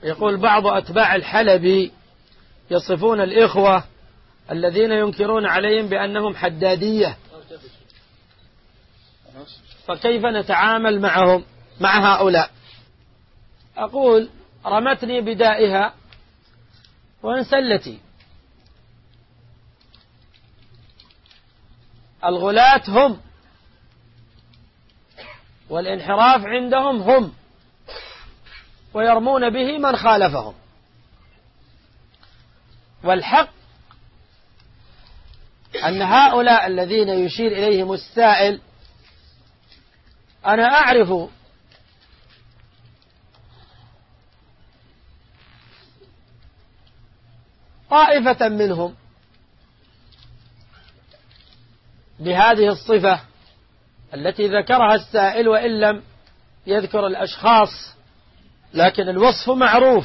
يقول بعض أتباع الحلبي يصفون الإخوة الذين ينكرون عليهم بأنهم حدادية، فكيف نتعامل معهم مع هؤلاء؟ أقول رمتني بدائها وانسلتي. الغلاة هم، والانحراف عندهم هم، ويرمون به من خالفهم. والحق أن هؤلاء الذين يشير إليهم السائل أنا أعرف طائفة منهم بهذه الصفة التي ذكرها السائل، وإن لم يذكر الأشخاص لكن الوصف معروف.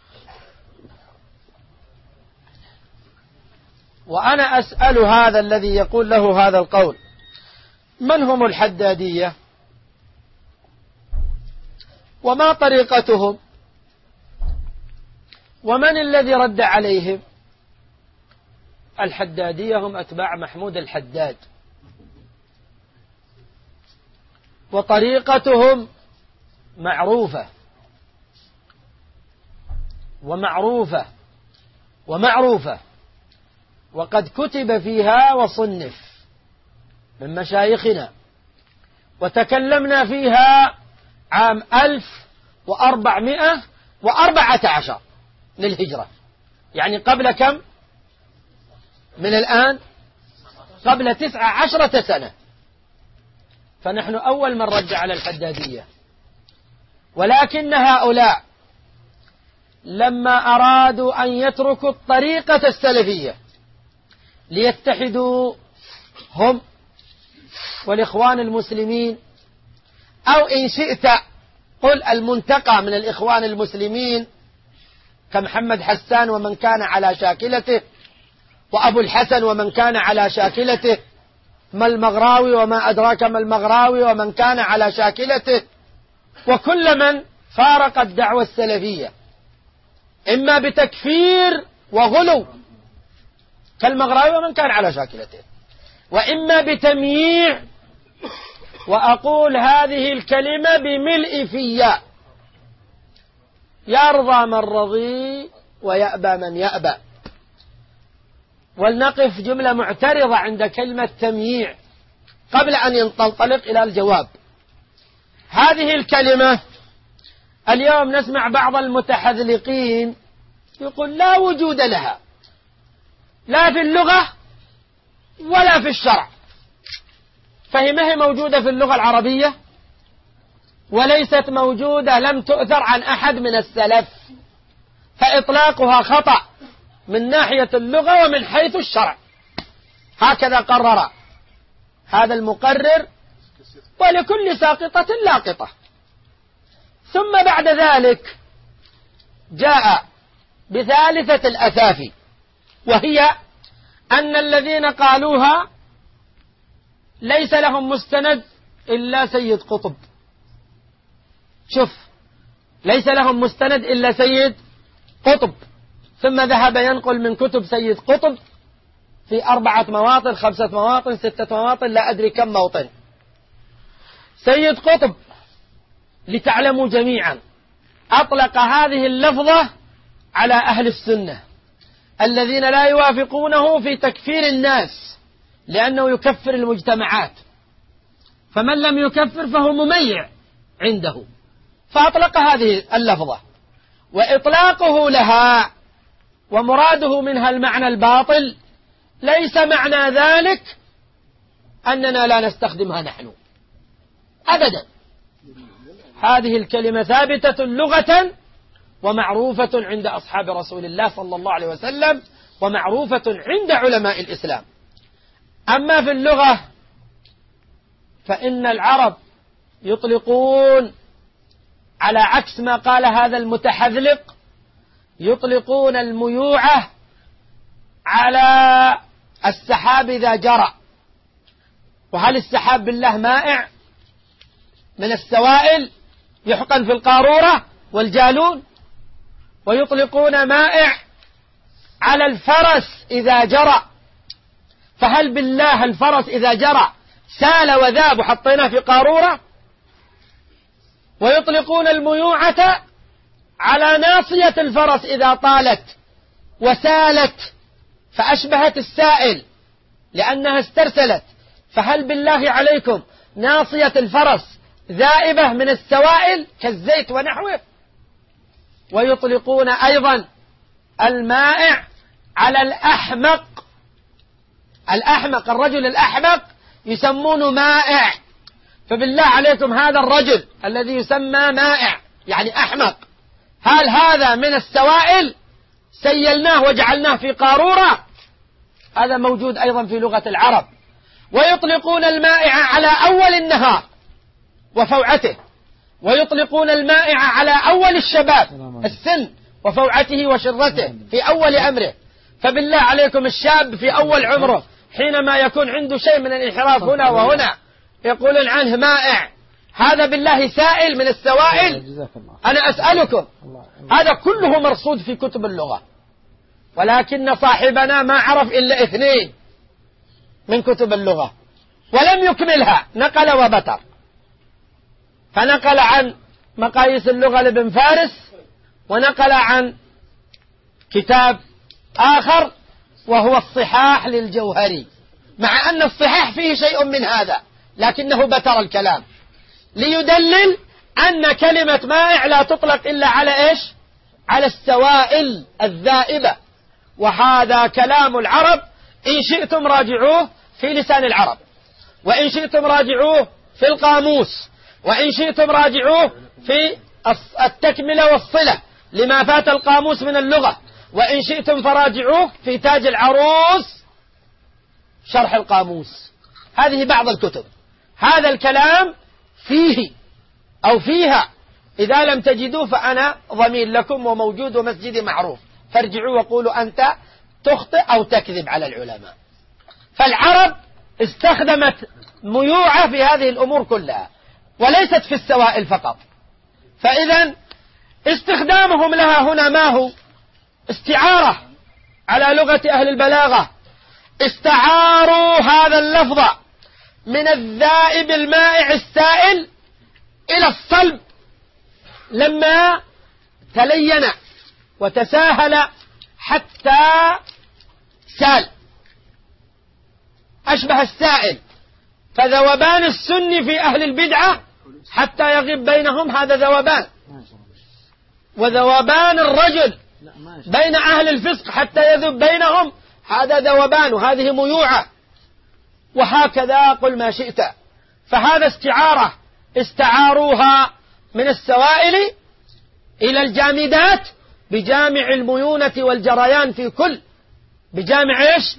وأنا أسأل هذا الذي يقول له هذا القول: من هم الحدادية؟ وما طريقتهم؟ ومن الذي رد عليهم؟ الحدادية هم أتباع محمود الحداد، وطريقتهم معروفة ومعروفة ومعروفة، وقد كتب فيها وصنف من مشايخنا، وتكلمنا فيها عام 1414 للهجرة، يعني قبل كم من الآن؟ قبل 19 سنة. فنحن أول من رد على الحدادية. ولكن هؤلاء لما أرادوا أن يتركوا الطريقة السلفية ليتحدوا هم والإخوان المسلمين، أو إن شئت قل المنتقى من الإخوان المسلمين كمحمد حسان ومن كان على شاكلته، وأبو الحسن ومن كان على شاكلته، ما المغراوي وما أدراك ما المغراوي ومن كان على شاكلته، وكل من فارق الدعوة السلفية إما بتكفير وغلو كالمغراوي ومن كان على شاكلته، وإما بتمييع. وأقول هذه الكلمة بملء فيا: يرضى من رضي ويأبى من يأبى. ولنقف جملة معترضة عند كلمة تمييع قبل أن ينطلق إلى الجواب. هذه الكلمة اليوم نسمع بعض المتحذلقين يقول لا وجود لها لا في اللغة ولا في الشرع، فهي ما هي موجودة في اللغة العربية، وليست موجودة، لم تؤثر عن أحد من السلف، فإطلاقها خطأ من ناحية اللغة ومن حيث الشرع. هكذا قرر هذا المقرر، ولكل ساقطة لاقطة. ثم بعد ذلك جاء بثالثة الأثافي، وهي أن الذين قالوها ليس لهم مستند إلا سيد قطب. شوف، ليس لهم مستند إلا سيد قطب. ثم ذهب ينقل من كتب سيد قطب في 4 مواطن 5 مواطن 6 مواطن لا أدري كم موطن. سيد قطب لتعلموا جميعا أطلق هذه اللفظة على أهل السنة الذين لا يوافقونه في تكفير الناس، لأنه يكفر المجتمعات، فمن لم يكفر فهو مميع عنده، فأطلق هذه اللفظة. وإطلاقه لها ومراده منها المعنى الباطل ليس معنى ذلك أننا لا نستخدمها نحن أبدا. هذه الكلمة ثابتة لغة ومعروفة عند أصحاب رسول الله صلى الله عليه وسلم، ومعروفة عند علماء الإسلام. أما في اللغة فإن العرب يطلقون على عكس ما قال هذا المتحذلق، يطلقون الميوعة على السحاب إذا جرى. وهل السحاب بالله مائع من السوائل يحقن في القارورة والجالون؟ ويطلقون مائع على الفرس إذا جرى، فهل بالله الفرس إذا جرى سال وذاب وحطيناه في قارورة؟ ويطلقون الميوعة على ناصية الفرس إذا طالت وسالت فأشبهت السائل لأنها استرسلت، فهل بالله عليكم ناصية الفرس ذائبة من السوائل كالزيت ونحوه؟ ويطلقون أيضا المائع على الأحمق، الرجل الأحمق يسمونه مائع، فبالله عليكم هذا الرجل الذي يسمى مائع يعني أحمق، هل هذا من السوائل سيلناه وجعلناه في قارورة؟ هذا موجود أيضا في لغة العرب. ويطلقون المائع على أول النهار وفوعته، ويطلقون المائع على أول الشباب السن وفوعته وشرته في أول أمره، فبالله عليكم الشاب في أول عمره حينما يكون عنده شيء من الانحراف هنا وهنا يقولون عنه مائع، هذا بالله سائل من السوائل؟ أنا أسألكم، هذا كله مرصود في كتب اللغة، ولكن صاحبنا ما عرف إلا 2 من كتب اللغة ولم يكملها، نقل وبتر، فنقل عن مقاييس اللغة لابن فارس، ونقل عن كتاب آخر وهو الصحاح للجوهري، مع أن الصحاح فيه شيء من هذا لكنه بتر الكلام ليدلل أن كلمة مائع لا تطلق إلا على إيش؟ على السوائل الذائبة، وهذا كلام العرب، إن شئتم راجعوه في لسان العرب، وإن شئتم راجعوه في القاموس، وإن شئتم راجعوه في التكملة والصلة لما فات القاموس من اللغة، وإن شئتم فراجعوه في تاج العروس شرح القاموس. هذه بعض الكتب، هذا الكلام فيه أو فيها، إذا لم تجدوه فأنا ضمين لكم وموجود ومسجدي معروف، فارجعوا وقولوا أنت تخطئ أو تكذب على العلماء. فالعرب استخدمت ميوعة في هذه الأمور كلها وليست في السوائل فقط، فإذا استخدامهم لها هنا ما هو؟ استعارة على لغة أهل البلاغة، استعاروا هذا اللفظ من الذائب المائع السائل إلى الصلب لما تلين وتساهل حتى سال، أشبه السائل، فذوبان السن في أهل البدعة حتى يغيب بينهم هذا ذوبان، وذوبان الرجل بين أهل الفسق حتى يذوب بينهم هذا ذوبان، وهذه ميوعة، وهكذا قل ما شئت. فهذا استعارة استعاروها من السوائل إلى الجامدات بجامع الميونة والجريان في كل، بجامع إيش؟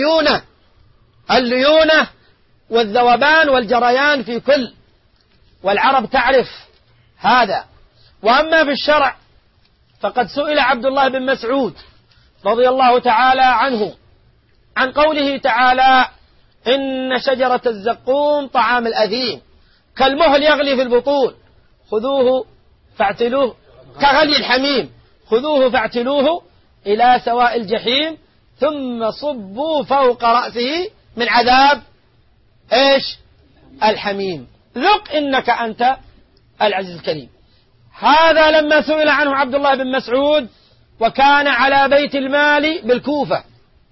الليونة والذوبان والجريان في كل، والعرب تعرف هذا. وأما في الشرع فقد سئل عبد الله بن مسعود رضي الله تعالى عنه عن قوله تعالى: إن شجرة الزقوم طعام الأثيم كالمهل يغلي في البطون خذوه فاعتلوه كغلي الحميم خذوه فاعتلوه إلى سواء الجحيم ثم صبوا فوق رأسه من عذاب إيش؟ الحميم ذق إنك أنت العزيز الكريم. هذا لما سئل عنه عبد الله بن مسعود وكان على بيت المال بالكوفة،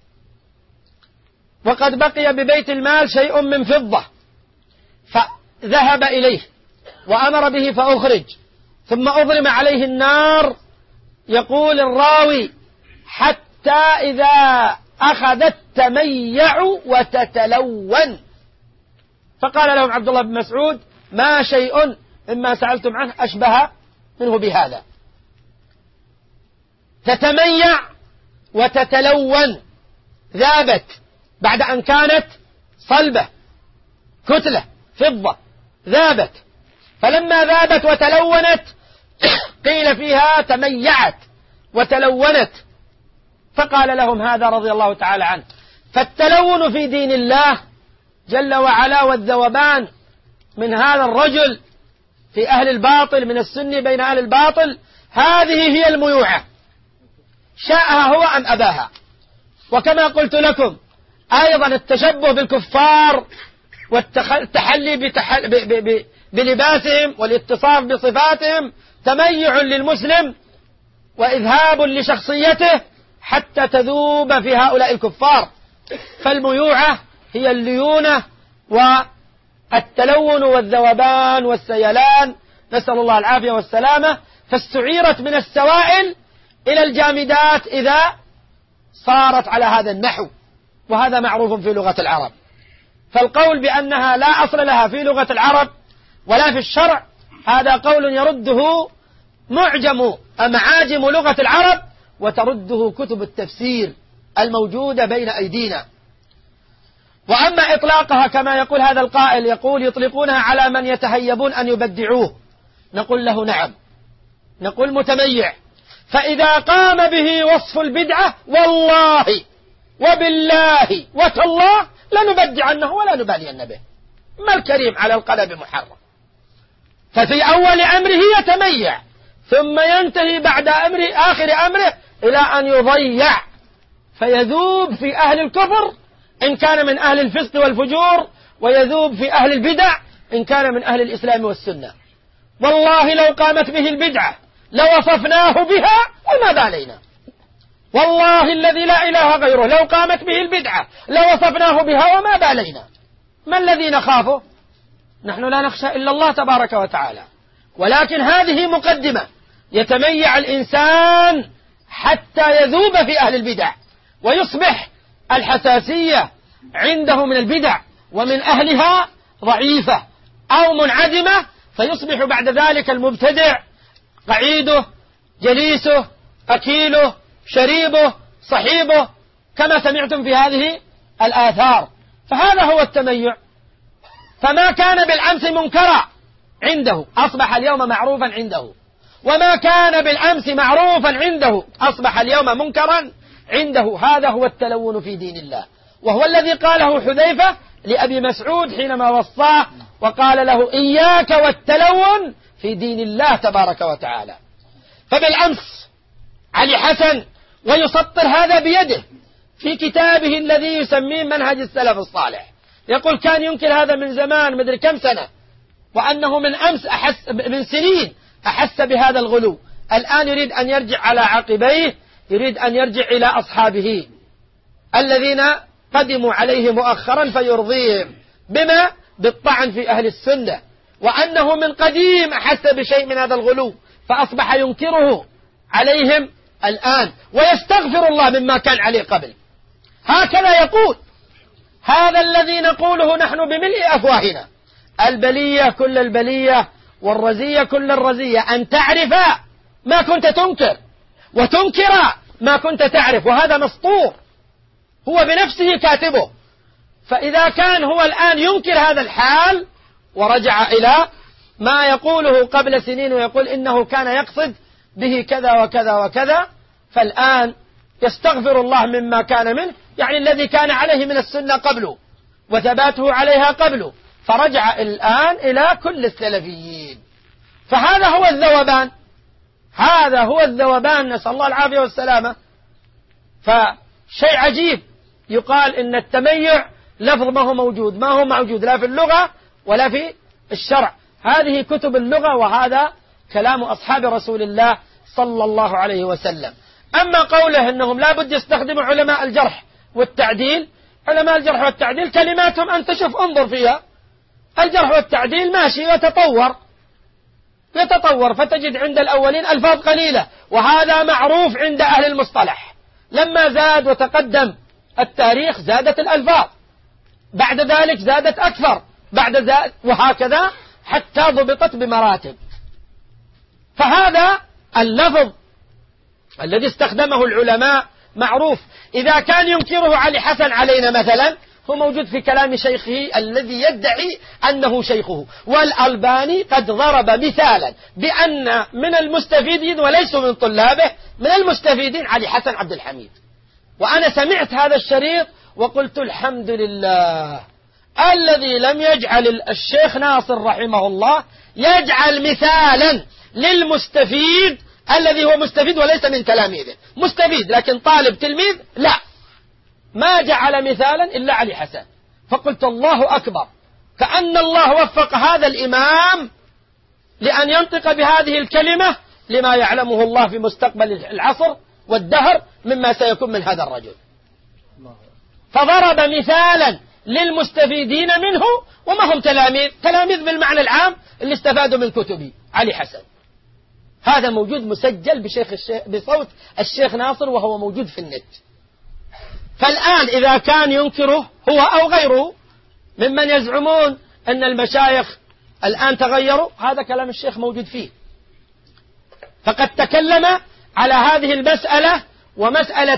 وقد بقي ببيت المال شيء من فضة، فذهب إليه وأمر به فأخرج، ثم أظلم عليه النار، يقول الراوي حتى إذا أخذت تميع وتتلون، فقال لهم عبد الله بن مسعود: ما شيء مما سألتم عنه أشبه منه بهذا، تتميع وتتلون، ذابت بعد أن كانت صلبة كتلة فضة، ذابت، فلما ذابت وتلونت قيل فيها تميعت وتلونت، فقال لهم هذا رضي الله تعالى عنه. فالتلون في دين الله جل وعلا والذوبان من هذا الرجل في أهل الباطل من السني بين أهل الباطل، هذه هي الميوعة شاءها هو أم أباها. وكما قلت لكم أيضا التشبه بالكفار والتحلي بلباسهم والاتصاف بصفاتهم تميع للمسلم وإذهاب لشخصيته حتى تذوب في هؤلاء الكفار. فالميوعة هي الليونة والتلون والذوبان والسيلان، نسأل الله العافية والسلامة. فاستعيرت من السوائل إلى الجامدات إذا صارت على هذا النحو، وهذا معروف في لغة العرب. فالقول بأنها لا أصل لها في لغة العرب ولا في الشرع هذا قول يرده معاجم لغة العرب، وترده كتب التفسير الموجودة بين أيدينا. وأما إطلاقها كما يقول هذا القائل، يقول يطلقونها على من يتهيبون أن يبدعوه، نقول له نعم، نقول متميع. فإذا قام به وصف البدعة والله وبالله وتالله لنبدعنه ولا نبالين به، ما الكريم على القلب محرم. ففي أول أمره يتميع، ثم ينتهي بعد آخر أمره إلى أن يضيع، فيذوب في أهل الكفر إن كان من أهل الفسق والفجور، ويذوب في أهل البدع إن كان من أهل الإسلام والسنة. والله لو قامت به البدعة لوصفناه بها وما بالينا، والله الذي لا إله غيره لو قامت به البدعة لوصفناه بها وما بالينا. ما الذي نخافه؟ نحن لا نخشى إلا الله تبارك وتعالى. ولكن هذه مقدمة، يتميع الإنسان حتى يذوب في أهل البدع، ويصبح الحساسية عنده من البدع ومن أهلها ضعيفة أو منعدمة، فيصبح بعد ذلك المبتدع قعيده جليسه أكيله شريبه صحيبه كما سمعتم في هذه الآثار. فهذا هو التميع. فما كان بالأمس منكرا عنده أصبح اليوم معروفا عنده، وما كان بالأمس معروفا عنده أصبح اليوم منكرا عنده. هذا هو التلون في دين الله، وهو الذي قاله حذيفة لأبي مسعود حينما وصاه وقال له إياك والتلون في دين الله تبارك وتعالى. فبالأمس علي حسن ويسطر هذا بيده في كتابه الذي يسميه منهج السلف الصالح، يقول كان ينكر هذا من زمان مدري كم سنة، وأنه من أمس من سنين أحس بهذا الغلو. الآن يريد أن يرجع على عقبيه، يريد أن يرجع إلى أصحابه الذين قدموا عليه مؤخرا فيرضيهم بما بالطعن في أهل السنة، وأنه من قديم أحس بشيء من هذا الغلو فأصبح ينكره عليهم الآن ويستغفر الله مما كان عليه قبل. هكذا يقول. هذا الذي نقوله نحن بملء أفواهنا، البلية كل البلية والرزية كل الرزية، أن تعرف ما كنت تنكر وتنكر ما كنت تعرف، وهذا مسطور هو بنفسه كاتبه. فإذا كان هو الآن ينكر هذا الحال ورجع إلى ما يقوله قبل سنين ويقول إنه كان يقصد به كذا وكذا وكذا، فالآن يستغفر الله مما كان منه، يعني الذي كان عليه من السنة قبله وثباته عليها قبله، فرجع الآن إلى كل السلفيين. فهذا هو الذوبان، هذا هو الذوبان، نسأل الله العافية والسلامة. فشيء عجيب يقال إن التميع لفظ ما هو موجود، ما هو موجود لا في اللغة ولا في الشرع. هذه كتب اللغة، وهذا كلام أصحاب رسول الله صلى الله عليه وسلم. أما قوله أنهم لا بد يستخدموا علماء الجرح والتعديل، علماء الجرح والتعديل كلماتهم أنت شوف انظر فيها، الجرح والتعديل ماشي يتطور فتجد عند الأولين ألفاظ قليلة، وهذا معروف عند أهل المصطلح. لما زاد وتقدم التاريخ زادت الألفاظ، بعد ذلك زادت أكثر، بعد ذلك وهكذا حتى ضبطت بمراتب. فهذا اللفظ الذي استخدمه العلماء معروف. إذا كان ينكره علي حسن علينا مثلا، هو موجود في كلام شيخه الذي يدعي أنه شيخه. والألباني قد ضرب مثالا بأن من المستفيدين وليسوا من طلابه، من المستفيدين علي حسن عبد الحميد. وأنا سمعت هذا الشريط وقلت الحمد لله الذي لم يجعل الشيخ ناصر رحمه الله يجعل مثالا للمستفيد الذي هو مستفيد وليس من تلاميذه. مستفيد، لكن طالب تلميذ لا، ما جعل مثالا إلا علي حسن. فقلت الله أكبر، كأن الله وفق هذا الإمام لأن ينطق بهذه الكلمة لما يعلمه الله في مستقبل العصر والدهر مما سيكون من هذا الرجل. فضرب مثالا للمستفيدين منه، وما هم تلاميذ بالمعنى العام اللي استفادوا من كتبي علي حسن. هذا موجود مسجل بصوت الشيخ ناصر، وهو موجود في النت. فالآن إذا كان ينكره هو أو غيره ممن يزعمون أن المشايخ الآن تغيروا، هذا كلام الشيخ موجود فيه. فقد تكلم على هذه المسألة، ومسألة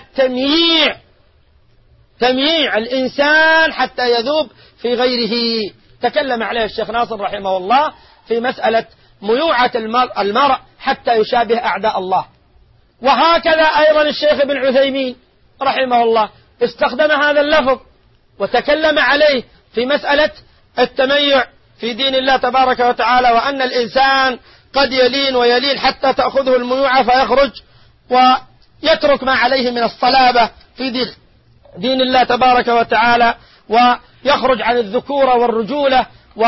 تمييع الإنسان حتى يذوب في غيره، تكلم عليه الشيخ ناصر رحمه الله في مسألة ميوعة المرء حتى يشابه أعداء الله. وهكذا أيضا الشيخ ابن عثيمين رحمه الله استخدم هذا اللفظ وتكلم عليه في مسألة التميع في دين الله تبارك وتعالى، وأن الإنسان قد يلين حتى تأخذه الميوعة فيخرج ويترك ما عليه من الصلابة في دين الله تبارك وتعالى، ويخرج عن الذكورة والرجولة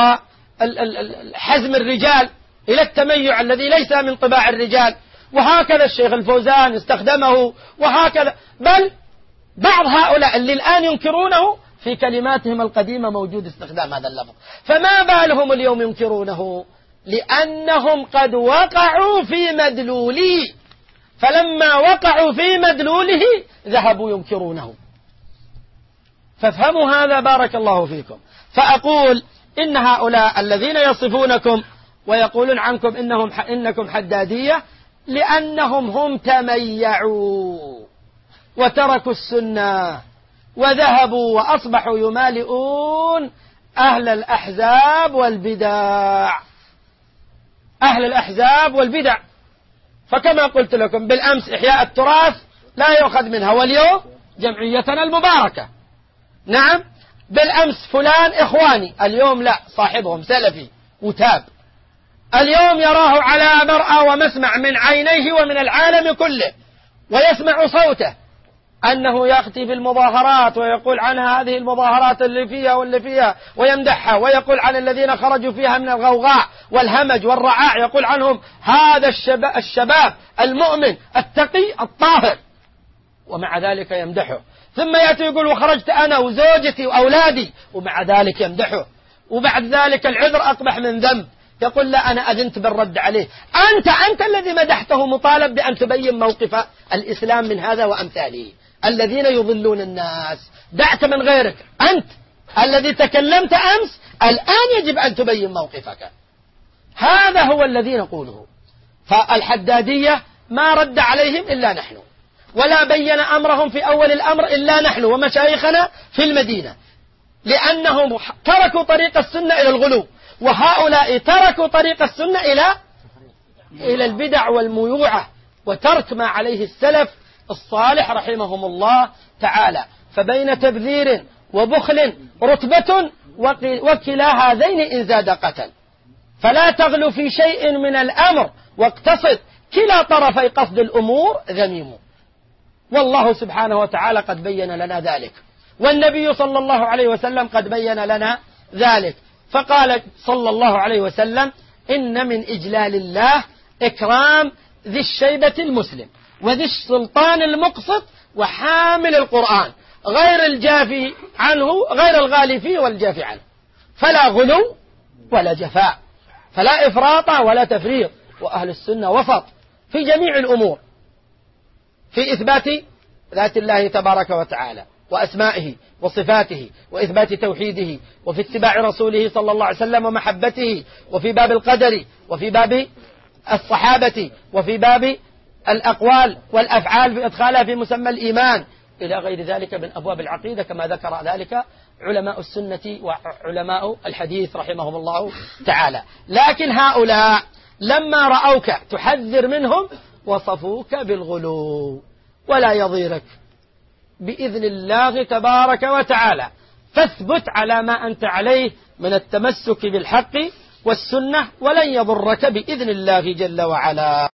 وحزم الرجال إلى التميع الذي ليس من طباع الرجال. وهكذا الشيخ الفوزان استخدمه، وهكذا بل بعض هؤلاء اللي الآن ينكرونه في كلماتهم القديمة موجود استخدام هذا اللفظ. فما بالهم اليوم ينكرونه؟ لأنهم قد وقعوا في مدلوله، فلما وقعوا في مدلوله ذهبوا ينكرونه. فافهموا هذا بارك الله فيكم. فأقول إن هؤلاء الذين يصفونكم ويقولون عنكم إنكم حدادية، لأنهم هم تميعوا وتركوا السنة وذهبوا وأصبحوا يمالئون أهل الأحزاب والبدع. فكما قلت لكم بالأمس إحياء التراث لا يؤخذ منها، واليوم جمعيتنا المباركة. نعم، بالأمس فلان إخواني، اليوم لا، صاحبهم سلفي وتاب. اليوم يراه على مرأى ومسمع من عينيه ومن العالم كله، ويسمع صوته أنه يأتي بالمظاهرات ويقول عنها هذه المظاهرات اللي فيها واللي فيها، ويمدحها، ويقول عن الذين خرجوا فيها من الغوغاء والهمج والرعاع، يقول عنهم هذا الشباب المؤمن التقي الطاهر، ومع ذلك يمدحه. ثم يأتي يقول وخرجت أنا وزوجتي وأولادي، ومع ذلك يمدحه. وبعد ذلك العذر أقبح من ذنب، يقول لا أنا أذنت بالرد عليه. أنت الذي مدحته مطالب بأن تبين موقف الإسلام من هذا وأمثاله الذين يضلون الناس. دعت من غيرك، أنت الذي تكلمت أمس الآن يجب أن تبين موقفك. هذا هو الذي نقوله. فالحدادية ما رد عليهم إلا نحن، ولا بين أمرهم في أول الأمر إلا نحن ومشايخنا في المدينة، لأنهم تركوا طريق السنة إلى الغلو، وهؤلاء تركوا طريق السنة إلى البدع والميوعة، وترك ما عليه السلف الصالح رحمهم الله تعالى. فبين تبذير وبخل رتبة، وكلا هذين إن زاد قتل. فلا تغلو في شيء من الأمر واقتصد، كلا طرفي قصد الأمور ذميم. والله سبحانه وتعالى قد بين لنا ذلك، والنبي صلى الله عليه وسلم قد بين لنا ذلك. فقال صلى الله عليه وسلم إن من إجلال الله إكرام ذي الشيبة المسلم وذي السلطان المقسط وحامل القرآن، غير الجافي عنه، غير الغالي فيه والجافي عنه. فلا غلو ولا جفاء، فلا إفراط ولا تفريط. وأهل السنة وسط في جميع الأمور، في إثبات ذات الله تبارك وتعالى وأسمائه وصفاته وإثبات توحيده، وفي اتباع رسوله صلى الله عليه وسلم ومحبته، وفي باب القدر، وفي باب الصحابة، وفي باب الأقوال والأفعال بإدخالها في مسمى الإيمان، إلى غير ذلك من أبواب العقيدة، كما ذكر ذلك علماء السنة وعلماء الحديث رحمهم الله تعالى. لكن هؤلاء لما رأوك تحذر منهم وصفوك بالغلو، ولا يضيرك بإذن الله تبارك وتعالى. فاثبت على ما أنت عليه من التمسك بالحق والسنة، ولن يضرك بإذن الله جل وعلا.